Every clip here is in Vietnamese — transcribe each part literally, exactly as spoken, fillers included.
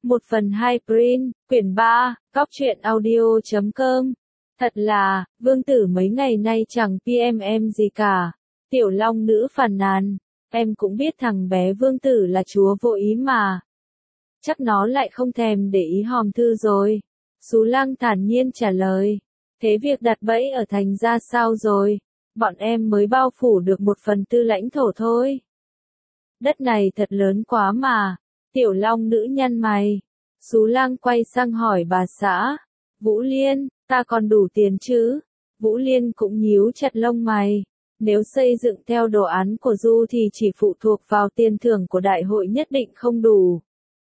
một phần hai print, quyển ba, góc truyện audio chấm com. Thật là, vương tử mấy ngày nay chẳng pê em em gì cả. Tiểu Long Nữ phàn nàn, em cũng biết thằng bé vương tử là chúa vô ý mà. Chắc nó lại không thèm để ý hòm thư rồi. Sú Lang thản nhiên trả lời. Thế việc đặt bẫy ở thành ra sao rồi? Bọn em mới bao phủ được một phần tư lãnh thổ thôi. Đất này thật lớn quá mà. Tiểu Long Nữ nhăn mày. Sú Lang quay sang hỏi bà xã. Vũ Liên, ta còn đủ tiền chứ? Vũ Liên cũng nhíu chặt lông mày. Nếu xây dựng theo đồ án của Du thì chỉ phụ thuộc vào tiền thưởng của đại hội nhất định không đủ.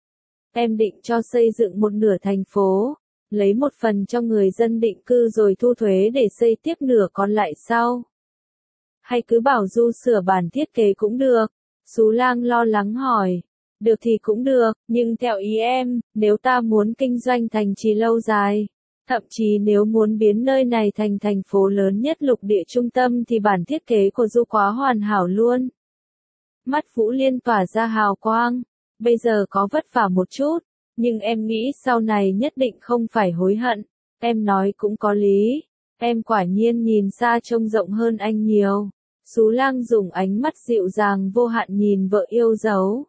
Em định cho xây dựng một nửa thành phố, lấy một phần cho người dân định cư rồi thu thuế để xây tiếp nửa còn lại sau. Hay cứ bảo Du sửa bản thiết kế cũng được. Sú Lang lo lắng hỏi. Được thì cũng được, nhưng theo ý em, nếu ta muốn kinh doanh thành trì lâu dài, thậm chí nếu muốn biến nơi này thành thành phố lớn nhất lục địa trung tâm thì bản thiết kế của Du quá hoàn hảo luôn. Mắt Vũ Liên tỏa ra hào quang. Bây giờ có vất vả một chút, nhưng em nghĩ sau này nhất định không phải hối hận. Em nói cũng có lý. Em quả nhiên nhìn xa trông rộng hơn anh nhiều. Sú Lang dùng ánh mắt dịu dàng vô hạn nhìn vợ yêu dấu.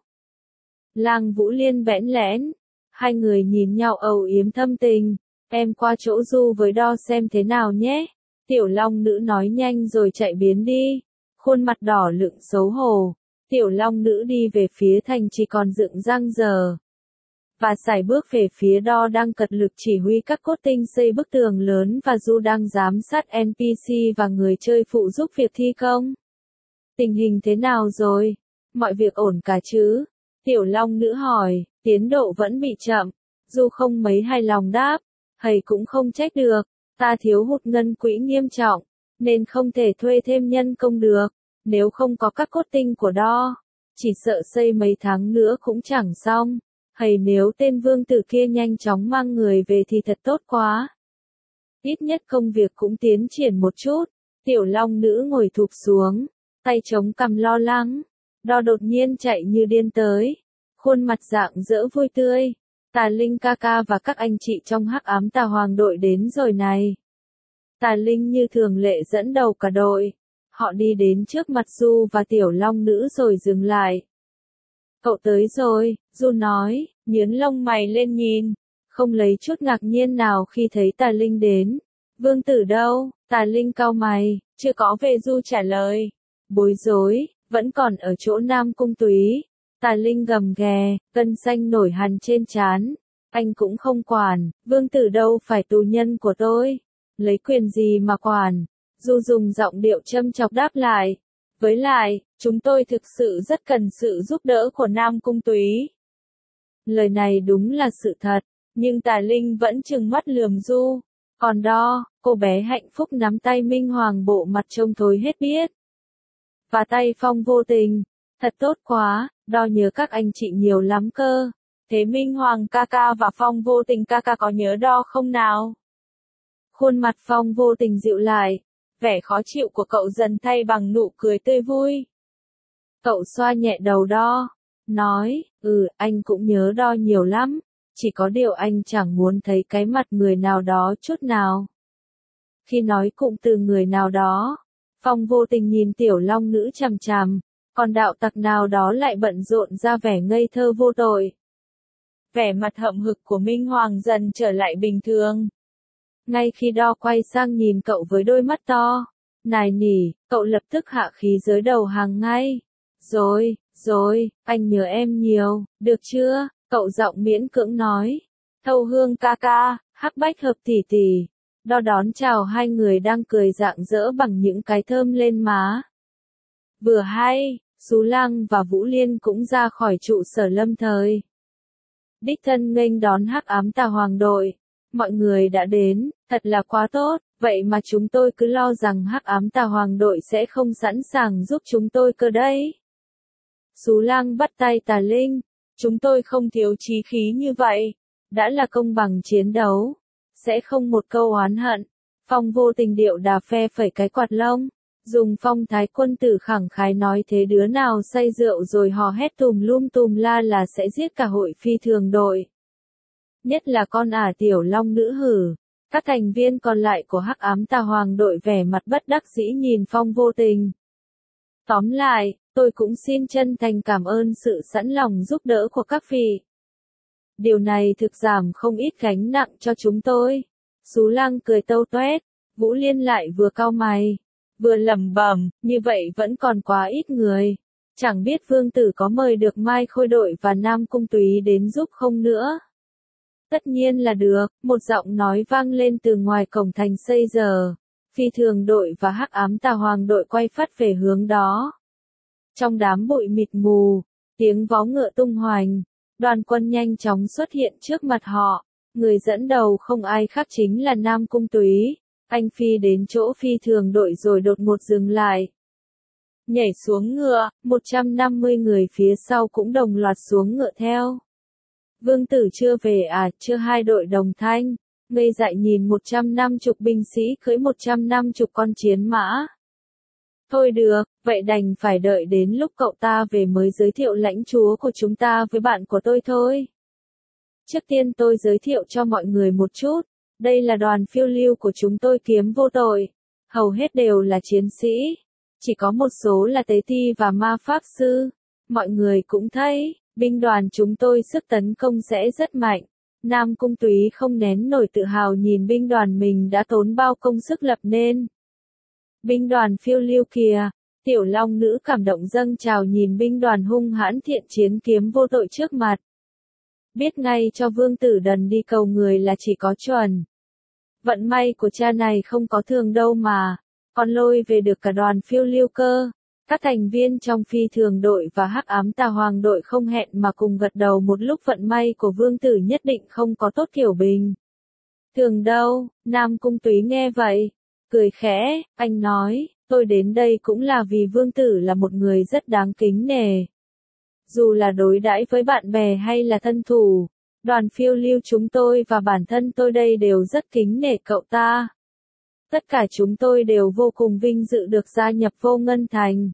Lang Vũ Liên bẽn lẽn. Hai người nhìn nhau âu yếm thâm tình. Em qua chỗ Du với đo xem thế nào nhé. Tiểu Long Nữ nói nhanh rồi chạy biến đi. Khuôn mặt đỏ lựng xấu hổ. Tiểu Long Nữ đi về phía thành chỉ còn dựng răng giờ. Và sải bước về phía đo đang cật lực chỉ huy các cốt tinh xây bức tường lớn và Du đang giám sát en pê xê và người chơi phụ giúp việc thi công. Tình hình thế nào rồi? Mọi việc ổn cả chứ? Tiểu Long Nữ hỏi, tiến độ vẫn bị chậm. Du không mấy hài lòng đáp, hầy cũng không trách được, ta thiếu hụt ngân quỹ nghiêm trọng, nên không thể thuê thêm nhân công được. Nếu không có các cốt tinh của đo, chỉ sợ xây mấy tháng nữa cũng chẳng xong. Hay nếu tên vương tử kia nhanh chóng mang người về thì thật tốt quá. Ít nhất công việc cũng tiến triển một chút. Tiểu Long Nữ ngồi thụp xuống, tay chống cằm lo lắng. Đo đột nhiên chạy như điên tới. Khuôn mặt rạng rỡ vui tươi. Tà Linh ca ca và các anh chị trong Hắc Ám Tà Hoàng đội đến rồi này. Tà Linh như thường lệ dẫn đầu cả đội. Họ đi đến trước mặt Du và Tiểu Long Nữ rồi dừng lại. Cậu tới rồi, Du nói, nhướng lông mày lên nhìn, không lấy chút ngạc nhiên nào khi thấy Tà Linh đến. Vương tử đâu? Tà Linh cau mày, chưa có về. Du trả lời. Bối rối, vẫn còn ở chỗ Nam Cung Túy. Tà Linh gầm ghè, gân xanh nổi hằn trên trán. Anh cũng không quản, vương tử đâu phải tù nhân của tôi. Lấy quyền gì mà quản? Du dùng giọng điệu châm chọc đáp lại. Với lại, chúng tôi thực sự rất cần sự giúp đỡ của Nam Cung Túy. Lời này đúng là sự thật, nhưng Tà Linh vẫn trừng mắt lườm Du. Còn đo, cô bé hạnh phúc nắm tay Minh Hoàng bộ mặt trông thối hết biết. Và tay Phong Vô Tình, thật tốt quá, đo nhớ các anh chị nhiều lắm cơ. Thế Minh Hoàng ca ca và Phong Vô Tình ca ca có nhớ đo không nào? Khuôn mặt Phong Vô Tình dịu lại. Vẻ khó chịu của cậu dần thay bằng nụ cười tươi vui. Cậu xoa nhẹ đầu đo, nói, ừ, anh cũng nhớ đo nhiều lắm, chỉ có điều anh chẳng muốn thấy cái mặt người nào đó chút nào. Khi nói cụm từ người nào đó, Phong Vô Tình nhìn Tiểu Long Nữ chằm chằm, còn đạo tặc nào đó lại bận rộn ra vẻ ngây thơ vô tội. Vẻ mặt hậm hực của Minh Hoàng dần trở lại bình thường. Ngay khi đo quay sang nhìn cậu với đôi mắt to, nài nỉ, cậu lập tức hạ khí dưới đầu hàng ngay. Rồi, rồi, anh nhớ em nhiều, được chưa? Cậu giọng miễn cưỡng nói. Thâu Hương ca ca, Hắc Bách Hợp tỷ tỷ. Đo đón chào hai người đang cười rạng rỡ bằng những cái thơm lên má. Vừa hay, Sú Lang và Vũ Liên cũng ra khỏi trụ sở lâm thời. Đích thân nghênh đón Hắc Ám Tà Hoàng đội. Mọi người đã đến, thật là quá tốt, vậy mà chúng tôi cứ lo rằng Hắc Ám Tà Hoàng đội sẽ không sẵn sàng giúp chúng tôi cơ đấy. Sú Lang bắt tay Tà Linh, chúng tôi không thiếu chí khí như vậy, đã là công bằng chiến đấu, sẽ không một câu oán hận. Phong Vô Tình điệu đà phe phẩy cái quạt lông, dùng phong thái quân tử khẳng khái nói thế đứa nào say rượu rồi hò hét tùm lum tùm la là sẽ giết cả hội phi thường đội. nhất là con ả tiểu long nữ hử. Các thành viên còn lại của Hắc Ám Tà Hoàng đội vẻ mặt bất đắc dĩ nhìn Phong Vô Tình. Tóm lại, tôi cũng xin chân thành cảm ơn sự sẵn lòng giúp đỡ của các vị. Điều này thực giảm không ít gánh nặng cho chúng tôi. Sú Lăng cười tâu toét, Vũ Liên lại vừa cau mày, vừa lẩm bẩm, như vậy vẫn còn quá ít người. Chẳng biết vương tử có mời được Mai Khôi đội và Nam Cung Túy đến giúp không nữa. Tất nhiên là được, một giọng nói vang lên từ ngoài cổng thành xây giờ. Phi thường đội và Hắc Ám Tà Hoàng đội quay phát về hướng đó. Trong đám bụi mịt mù, tiếng vó ngựa tung hoành, đoàn quân nhanh chóng xuất hiện trước mặt họ. Người dẫn đầu không ai khác chính là Nam Cung Túy. Anh phi đến chỗ phi thường đội rồi đột ngột dừng lại. Nhảy xuống ngựa, một trăm năm mươi người phía sau cũng đồng loạt xuống ngựa theo. Vương tử chưa về à, chưa hai đội đồng thanh. Ngây dại nhìn một trăm năm mươi binh sĩ cưỡi một trăm năm mươi con chiến mã. Thôi được, vậy đành phải đợi đến lúc cậu ta về mới giới thiệu lãnh chúa của chúng ta với bạn của tôi thôi. Trước tiên tôi giới thiệu cho mọi người một chút. Đây là đoàn phiêu lưu của chúng tôi Kiếm Vô Tội. Hầu hết đều là chiến sĩ. Chỉ có một số là tế thi và ma pháp sư. Mọi người cũng thấy, binh đoàn chúng tôi sức tấn công sẽ rất mạnh. Nam Cung Túy không nén nổi tự hào nhìn binh đoàn mình đã tốn bao công sức lập nên. Binh đoàn phiêu lưu kìa, tiểu long nữ cảm động dâng trào nhìn binh đoàn hung hãn thiện chiến Kiếm Vô Tội trước mặt. Biết ngay cho vương tử đần đi cầu người là chỉ có chuẩn. Vận may của cha này không có thường đâu mà, còn lôi về được cả đoàn phiêu lưu cơ. Các thành viên trong phi thường đội và Hắc Ám Tà Hoàng đội không hẹn mà cùng gật đầu một lúc vận may của vương tử nhất định không có tốt kiểu bình. Thường đâu, Nam Cung Túy nghe vậy, cười khẽ, anh nói, tôi đến đây cũng là vì vương tử là một người rất đáng kính nể. Dù là đối đãi với bạn bè hay là thân thủ, đoàn phiêu lưu chúng tôi và bản thân tôi đây đều rất kính nể cậu ta. Tất cả chúng tôi đều vô cùng vinh dự được gia nhập Vô Ngân Thành.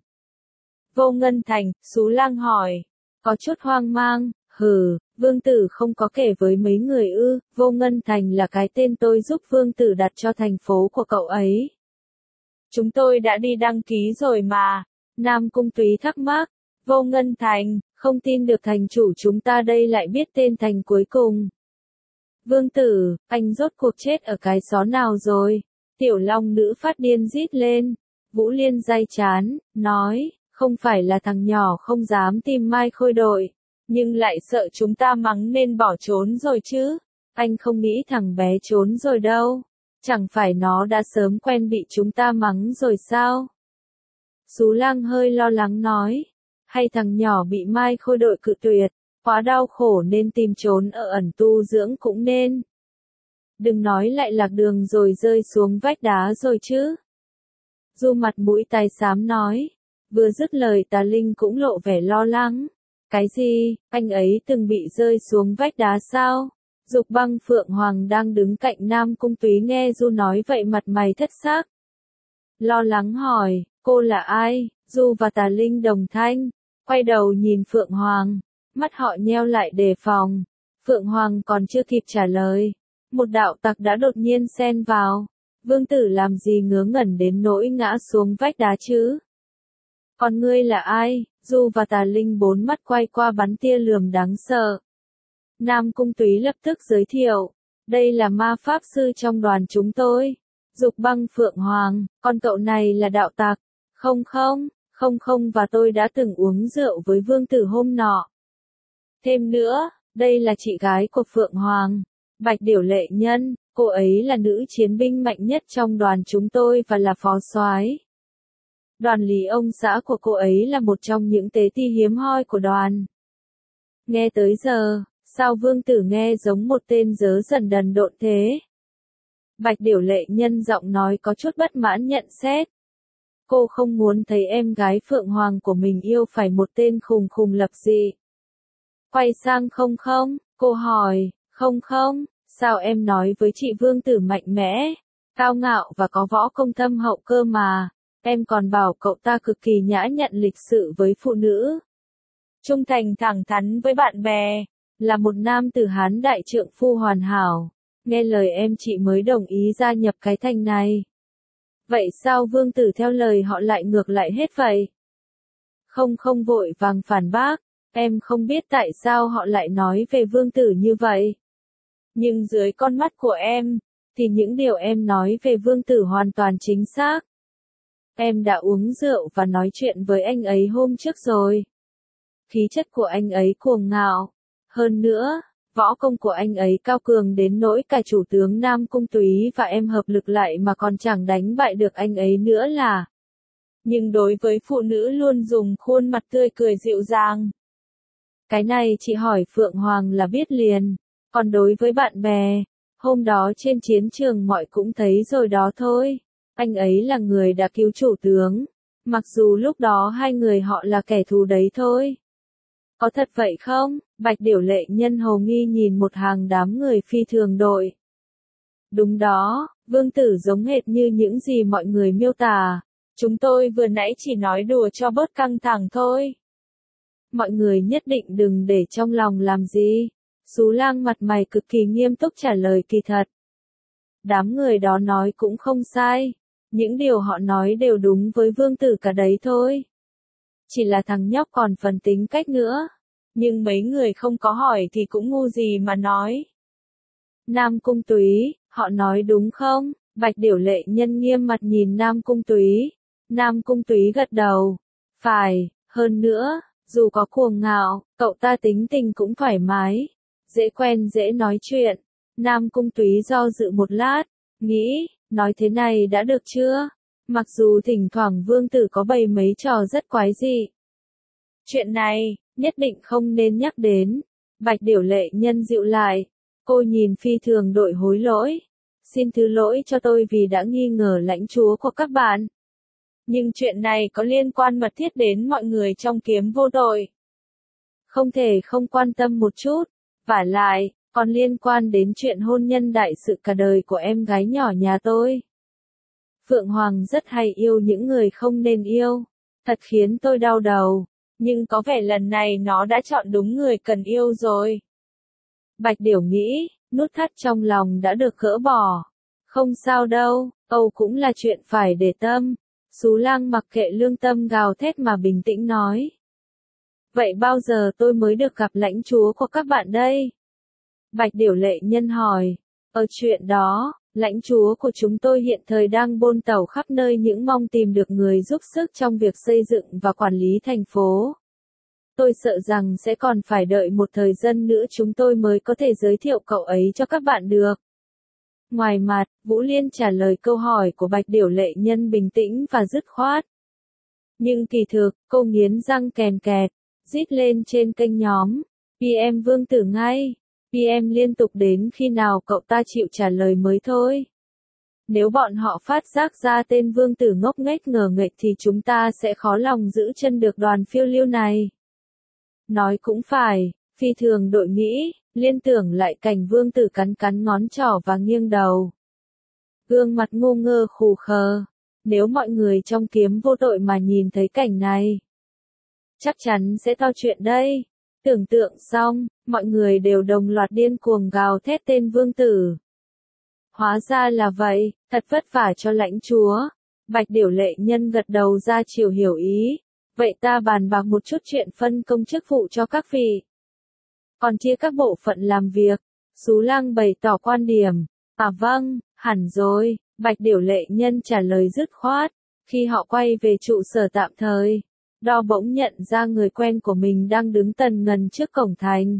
Vô Ngân Thành, Sú Lăng hỏi, có chút hoang mang, hừ, vương tử không có kể với mấy người ư, Vô Ngân Thành là cái tên tôi giúp vương tử đặt cho thành phố của cậu ấy. Chúng tôi đã đi đăng ký rồi mà, Nam Cung Túy thắc mắc, Vô Ngân Thành, không tin được thành chủ chúng ta đây lại biết tên thành cuối cùng. Vương tử, anh rốt cuộc chết ở cái xó nào rồi? Tiểu long nữ phát điên rít lên. Vũ Liên day chán, nói, không phải là thằng nhỏ không dám tìm Mai Khôi đội, nhưng lại sợ chúng ta mắng nên bỏ trốn rồi chứ. Anh không nghĩ thằng bé trốn rồi đâu. Chẳng phải nó đã sớm quen bị chúng ta mắng rồi sao? Sú Lăng hơi lo lắng nói. Hay thằng nhỏ bị Mai Khôi đội cự tuyệt, quá đau khổ nên tìm trốn ở ẩn tu dưỡng cũng nên. Đừng nói lại lạc đường rồi rơi xuống vách đá rồi chứ. Du mặt mũi tai xám nói. Vừa dứt lời Tà Linh cũng lộ vẻ lo lắng. Cái gì, anh ấy từng bị rơi xuống vách đá sao? Dục Băng Phượng Hoàng đang đứng cạnh Nam Cung Túy nghe Du nói vậy mặt mày thất xác. Lo lắng hỏi, cô là ai? Du và Tà Linh đồng thanh, quay đầu nhìn Phượng Hoàng, mắt họ nheo lại đề phòng. Phượng Hoàng còn chưa kịp trả lời, một đạo tặc đã đột nhiên xen vào. Vương tử làm gì ngớ ngẩn đến nỗi ngã xuống vách đá chứ? Còn ngươi là ai? Du và Tà Linh bốn mắt quay qua bắn tia lườm đáng sợ. Nam Cung Túy lập tức giới thiệu, đây là ma pháp sư trong đoàn chúng tôi. Dục Băng Phượng Hoàng, con cậu này là đạo tặc. Không không, không không và tôi đã từng uống rượu với vương tử hôm nọ. Thêm nữa, đây là chị gái của Phượng Hoàng, Bạch Điểu Lệ Nhân, cô ấy là nữ chiến binh mạnh nhất trong đoàn chúng tôi và là phó soái. Đoàn lý ông xã của cô ấy là một trong những tế ti hiếm hoi của đoàn. Nghe tới giờ, sao vương tử nghe giống một tên dớ dần đần độn thế? Bạch Điểu Lệ Nhân giọng nói có chút bất mãn nhận xét. Cô không muốn thấy em gái Phượng Hoàng của mình yêu phải một tên khùng khùng lập dị. Quay sang không không, cô hỏi, không không, sao em nói với chị vương tử mạnh mẽ, cao ngạo và có võ công thâm hậu cơ mà, em còn bảo cậu ta cực kỳ nhã nhặn lịch sự với phụ nữ. Trung thành thẳng thắn với bạn bè, là một nam tử Hán đại trượng phu hoàn hảo. Nghe lời em chị mới đồng ý gia nhập cái thành này. Vậy sao vương tử theo lời họ lại ngược lại hết vậy? Không không vội vàng phản bác, em không biết tại sao họ lại nói về vương tử như vậy. Nhưng dưới con mắt của em, thì những điều em nói về vương tử hoàn toàn chính xác. Em đã uống rượu và nói chuyện với anh ấy hôm trước rồi. Khí chất của anh ấy cuồng ngạo. Hơn nữa, võ công của anh ấy cao cường đến nỗi cả chủ tướng Nam Cung Túy và em hợp lực lại mà còn chẳng đánh bại được anh ấy nữa là. Nhưng đối với phụ nữ luôn dùng khuôn mặt tươi cười dịu dàng. Cái này chị hỏi Phượng Hoàng là biết liền. Còn đối với bạn bè, hôm đó trên chiến trường mọi cũng thấy rồi đó thôi. Anh ấy là người đã cứu chủ tướng. Mặc dù lúc đó hai người họ là kẻ thù đấy thôi. Có thật vậy không? Bạch Điểu Lệ Nhân hồ nghi nhìn một hàng đám người phi thường đội. Đúng đó, vương tử giống hệt như những gì mọi người miêu tả. Chúng tôi vừa nãy chỉ nói đùa cho bớt căng thẳng thôi. Mọi người nhất định đừng để trong lòng làm gì. Sú Lang mặt mày cực kỳ nghiêm túc trả lời kỳ thật. Đám người đó nói cũng không sai. Những điều họ nói đều đúng với vương tử cả đấy thôi. Chỉ là thằng nhóc còn phần tính cách nữa. Nhưng mấy người không có hỏi thì cũng ngu gì mà nói. Nam Cung Túy, họ nói đúng không? Bạch Điểu Lệ Nhân nghiêm mặt nhìn Nam Cung Túy. Nam Cung Túy gật đầu. Phải, hơn nữa, dù có cuồng ngạo, cậu ta tính tình cũng thoải mái. Dễ quen dễ nói chuyện. Nam Cung Túy do dự một lát, nghĩ, nói thế này đã được chưa? Mặc dù thỉnh thoảng vương tử có bày mấy trò rất quái dị. Chuyện này, nhất định không nên nhắc đến. Bạch Điểu Lệ Nhân dịu lại. Cô nhìn phi thường đội hối lỗi. Xin thứ lỗi cho tôi vì đã nghi ngờ lãnh chúa của các bạn. Nhưng chuyện này có liên quan mật thiết đến mọi người trong kiếm vô tội. Không thể không quan tâm một chút. Vả lại, còn liên quan đến chuyện hôn nhân đại sự cả đời của em gái nhỏ nhà tôi. Phượng Hoàng rất hay yêu những người không nên yêu. Thật khiến tôi đau đầu. Nhưng có vẻ lần này nó đã chọn đúng người cần yêu rồi. Bạch Điểu nghĩ, nút thắt trong lòng đã được gỡ bỏ. Không sao đâu, Âu cũng là chuyện phải để tâm. Sú Lang mặc kệ lương tâm gào thét mà bình tĩnh nói. Vậy bao giờ tôi mới được gặp lãnh chúa của các bạn đây? Bạch Điểu Lệ Nhân hỏi. Ở chuyện đó, lãnh chúa của chúng tôi hiện thời đang bôn tàu khắp nơi những mong tìm được người giúp sức trong việc xây dựng và quản lý thành phố. Tôi sợ rằng sẽ còn phải đợi một thời gian nữa chúng tôi mới có thể giới thiệu cậu ấy cho các bạn được. Ngoài mặt, Vũ Liên trả lời câu hỏi của Bạch Điểu Lệ Nhân bình tĩnh và dứt khoát. Nhưng kỳ thực, cô nghiến răng kèn kẹt, rít lên trên kênh nhóm. pê em vương tử ngay. pê em liên tục đến khi nào cậu ta chịu trả lời mới thôi. Nếu bọn họ phát giác ra tên vương tử ngốc nghếch ngờ nghệch thì chúng ta sẽ khó lòng giữ chân được đoàn phiêu lưu này. Nói cũng phải, phi thường đội nghĩ, liên tưởng lại cảnh vương tử cắn cắn ngón trỏ và nghiêng đầu. Gương mặt ngu ngơ khù khờ. Nếu mọi người trong kiếm vô tội mà nhìn thấy cảnh này, chắc chắn sẽ to chuyện đây. Tưởng tượng xong, mọi người đều đồng loạt điên cuồng gào thét tên vương tử. Hóa ra là vậy, thật vất vả cho lãnh chúa. Bạch Điểu Lệ Nhân gật đầu ra chiều hiểu ý. Vậy ta bàn bạc một chút chuyện phân công chức vụ cho các vị. Còn chia các bộ phận làm việc. Sú Lang bày tỏ quan điểm. À vâng, hẳn rồi, Bạch Điểu Lệ Nhân trả lời dứt khoát. Khi họ quay về trụ sở tạm thời, Đo bỗng nhận ra người quen của mình đang đứng tần ngần trước cổng thành.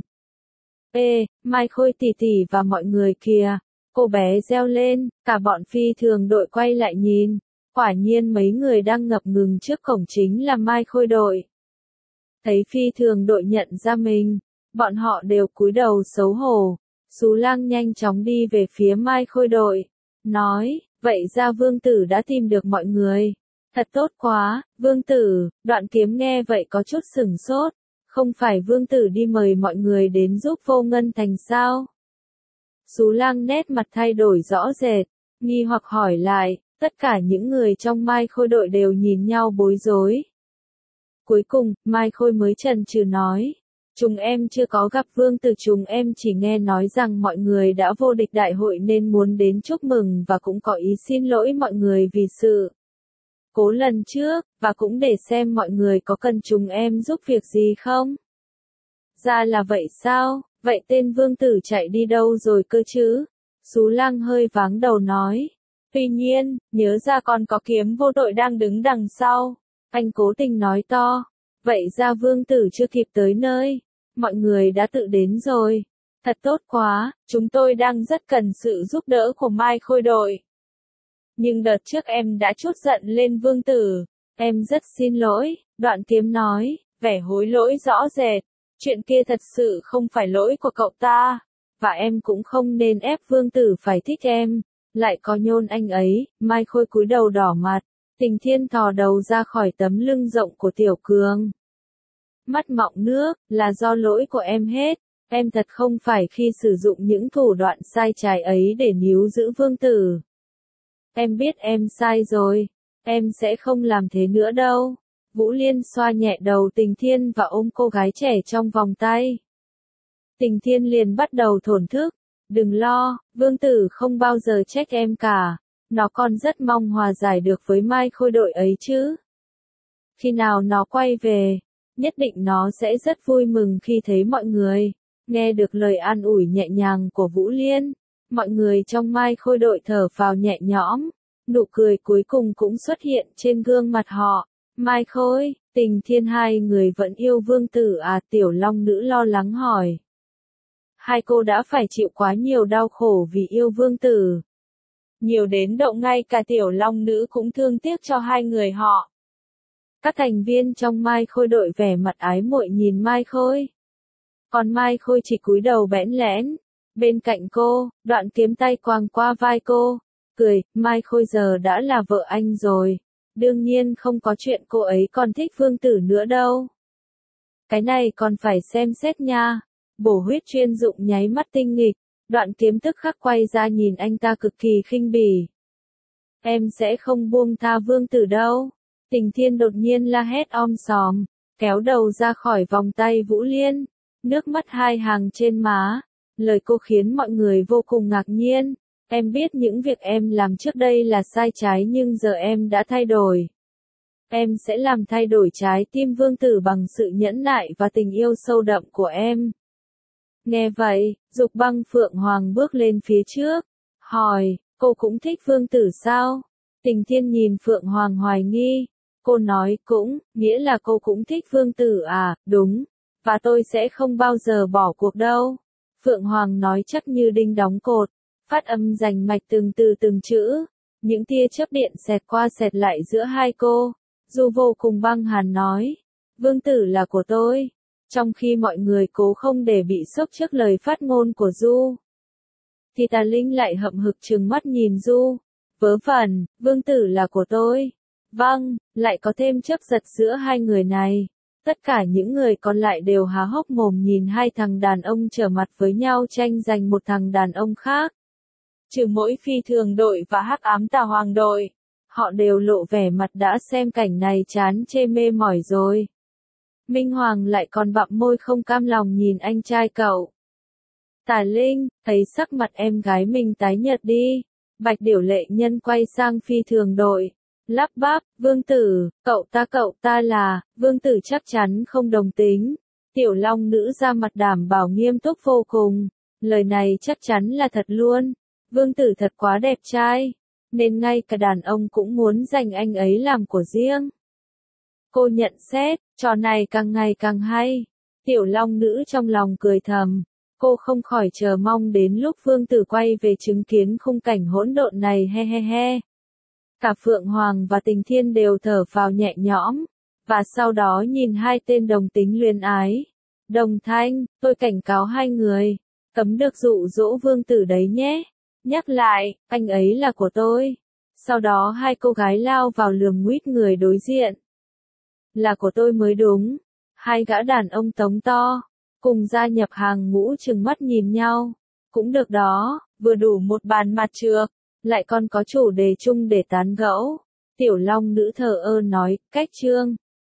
Ê, Mai Khôi tỷ tỷ và mọi người kìa. Cô bé reo lên, cả bọn phi thường đội quay lại nhìn. Quả nhiên mấy người đang ngập ngừng trước cổng chính là Mai Khôi đội. Thấy phi thường đội nhận ra mình, bọn họ đều cúi đầu xấu hổ. Sú Lang nhanh chóng đi về phía Mai Khôi đội. Nói, vậy ra vương tử đã tìm được mọi người. Thật tốt quá, vương tử. Đoạn Kiếm nghe vậy có chút sửng sốt. Không phải vương tử đi mời mọi người đến giúp Vô Ngân Thành sao? Sú Lang nét mặt thay đổi rõ rệt, nghi hoặc hỏi lại, tất cả những người trong Mai Khôi đội đều nhìn nhau bối rối. Cuối cùng, Mai Khôi mới chần chừ nói, Chúng em chưa có gặp vương tử, chúng em chỉ nghe nói rằng mọi người đã vô địch đại hội nên muốn đến chúc mừng và cũng có ý xin lỗi mọi người vì sự cố lần trước, và cũng để xem mọi người có cần chúng em giúp việc gì không. Ra là vậy sao, vậy tên vương tử chạy đi đâu rồi cơ chứ? Sú Lang hơi váng đầu nói. Tuy nhiên, nhớ ra còn có Kiếm Vô Tội đang đứng đằng sau. Anh cố tình nói to. Vậy ra vương tử chưa kịp tới nơi. Mọi người đã tự đến rồi. Thật tốt quá, chúng tôi đang rất cần sự giúp đỡ của Mai Khôi đội. Nhưng đợt trước em đã trút giận lên vương tử. Em rất xin lỗi, Đoạn Kiếm nói, vẻ hối lỗi rõ rệt. Chuyện kia thật sự không phải lỗi của cậu ta. Và em cũng không nên ép vương tử phải thích em. Lại có nhôn anh ấy. Mai Khôi cúi đầu đỏ mặt. Tình Thiên thò đầu ra khỏi tấm lưng rộng của Tiểu Cường. Mắt mọng nước, là do lỗi của em hết. Em thật không phải khi sử dụng những thủ đoạn sai trái ấy để níu giữ vương tử. Em biết em sai rồi. Em sẽ không làm thế nữa đâu. Vũ Liên xoa nhẹ đầu Tình Thiên và ôm cô gái trẻ trong vòng tay. Tình Thiên liền bắt đầu thổn thức. Đừng lo, vương tử không bao giờ trách em cả. Nó còn rất mong hòa giải được với Mai Khôi đội ấy chứ. Khi nào nó quay về, nhất định nó sẽ rất vui mừng khi thấy mọi người. Nghe được lời an ủi nhẹ nhàng của Vũ Liên, mọi người trong Mai Khôi đội thở phào nhẹ nhõm. Nụ cười cuối cùng cũng xuất hiện trên gương mặt họ. Mai Khôi, Tình Thiên, hai người vẫn yêu vương tử à? Tiểu Long Nữ lo lắng hỏi. Hai cô đã phải chịu quá nhiều đau khổ vì yêu vương tử. Nhiều đến độ ngay cả Tiểu Long Nữ cũng thương tiếc cho hai người họ. Các thành viên trong Mai Khôi đội vẻ mặt ái muội nhìn Mai Khôi. Còn Mai Khôi chỉ cúi đầu bẽn lẽn. Bên cạnh cô, Đoạn Kiếm tay quàng qua vai cô. Cười, Mai Khôi giờ đã là vợ anh rồi. Đương nhiên không có chuyện cô ấy còn thích vương tử nữa đâu. Cái này còn phải xem xét nha. Bổ huyết chuyên dụng nháy mắt tinh nghịch. Đoạn Kiếm tức khắc quay ra nhìn anh ta cực kỳ khinh bỉ. Em sẽ không buông tha vương tử đâu. Tình Thiên đột nhiên la hét om sòm, kéo đầu ra khỏi vòng tay Vũ Liên. Nước mắt hai hàng trên má. Lời cô khiến mọi người vô cùng ngạc nhiên. Em biết những việc em làm trước đây là sai trái nhưng giờ em đã thay đổi. Em sẽ làm thay đổi trái tim vương tử bằng sự nhẫn nại và tình yêu sâu đậm của em. Nghe vậy, Dục Băng Phượng Hoàng bước lên phía trước. Hỏi, cô cũng thích vương tử sao? Tình Thiên nhìn Phượng Hoàng hoài nghi. Cô nói cũng, nghĩa là cô cũng thích vương tử à? Đúng. Và tôi sẽ không bao giờ bỏ cuộc đâu. Phượng Hoàng nói chắc như đinh đóng cột. Phát âm rành mạch từng từ từng chữ. Những tia chớp điện xẹt qua xẹt lại giữa hai cô. Du vô cùng băng hàn nói. Vương tử là của tôi. Trong khi mọi người cố không để bị sốc trước lời phát ngôn của Du, thì Tà Linh lại hậm hực trừng mắt nhìn Du. Vớ vẩn, vương tử là của tôi. Vâng, lại có thêm chớp giật giữa hai người này. Tất cả những người còn lại đều há hốc mồm nhìn hai thằng đàn ông trở mặt với nhau tranh giành một thằng đàn ông khác. Trừ mỗi Phi Thường đội và Hắc Ám Tà Hoàng đội. Họ đều lộ vẻ mặt đã xem cảnh này chán chê mê mỏi rồi. Minh Hoàng lại còn bặm môi không cam lòng nhìn anh trai cậu. Tà Linh, thấy sắc mặt em gái mình tái nhợt đi. Bạch Điểu Lệ Nhân quay sang Phi Thường đội. Lắp bắp, vương tử, cậu ta cậu ta là, vương tử chắc chắn không đồng tính. Tiểu Long Nữ ra mặt đảm bảo nghiêm túc vô cùng. Lời này chắc chắn là thật luôn. Vương tử thật quá đẹp trai. Nên ngay cả đàn ông cũng muốn giành anh ấy làm của riêng. Cô nhận xét, trò này càng ngày càng hay. Tiểu Long Nữ trong lòng cười thầm. Cô không khỏi chờ mong đến lúc vương tử quay về chứng kiến khung cảnh hỗn độn này he he he. Cả Phượng Hoàng và Tình Thiên đều thở phào nhẹ nhõm. Và sau đó nhìn hai tên đồng tính luyến ái. Đồng Thanh, tôi cảnh cáo hai người. Cấm được dụ dỗ vương tử đấy nhé. Nhắc lại, anh ấy là của tôi. Sau đó hai cô gái lao vào lườm nguýt người đối diện. Là của tôi mới đúng. Hai gã đàn ông tống to. Cùng gia nhập hàng ngũ trừng mắt nhìn nhau. Cũng được đó, vừa đủ một bàn mặt trược. Lại còn có chủ đề chung để tán gẫu. Tiểu Long Nữ thờ ơ nói, cách chương.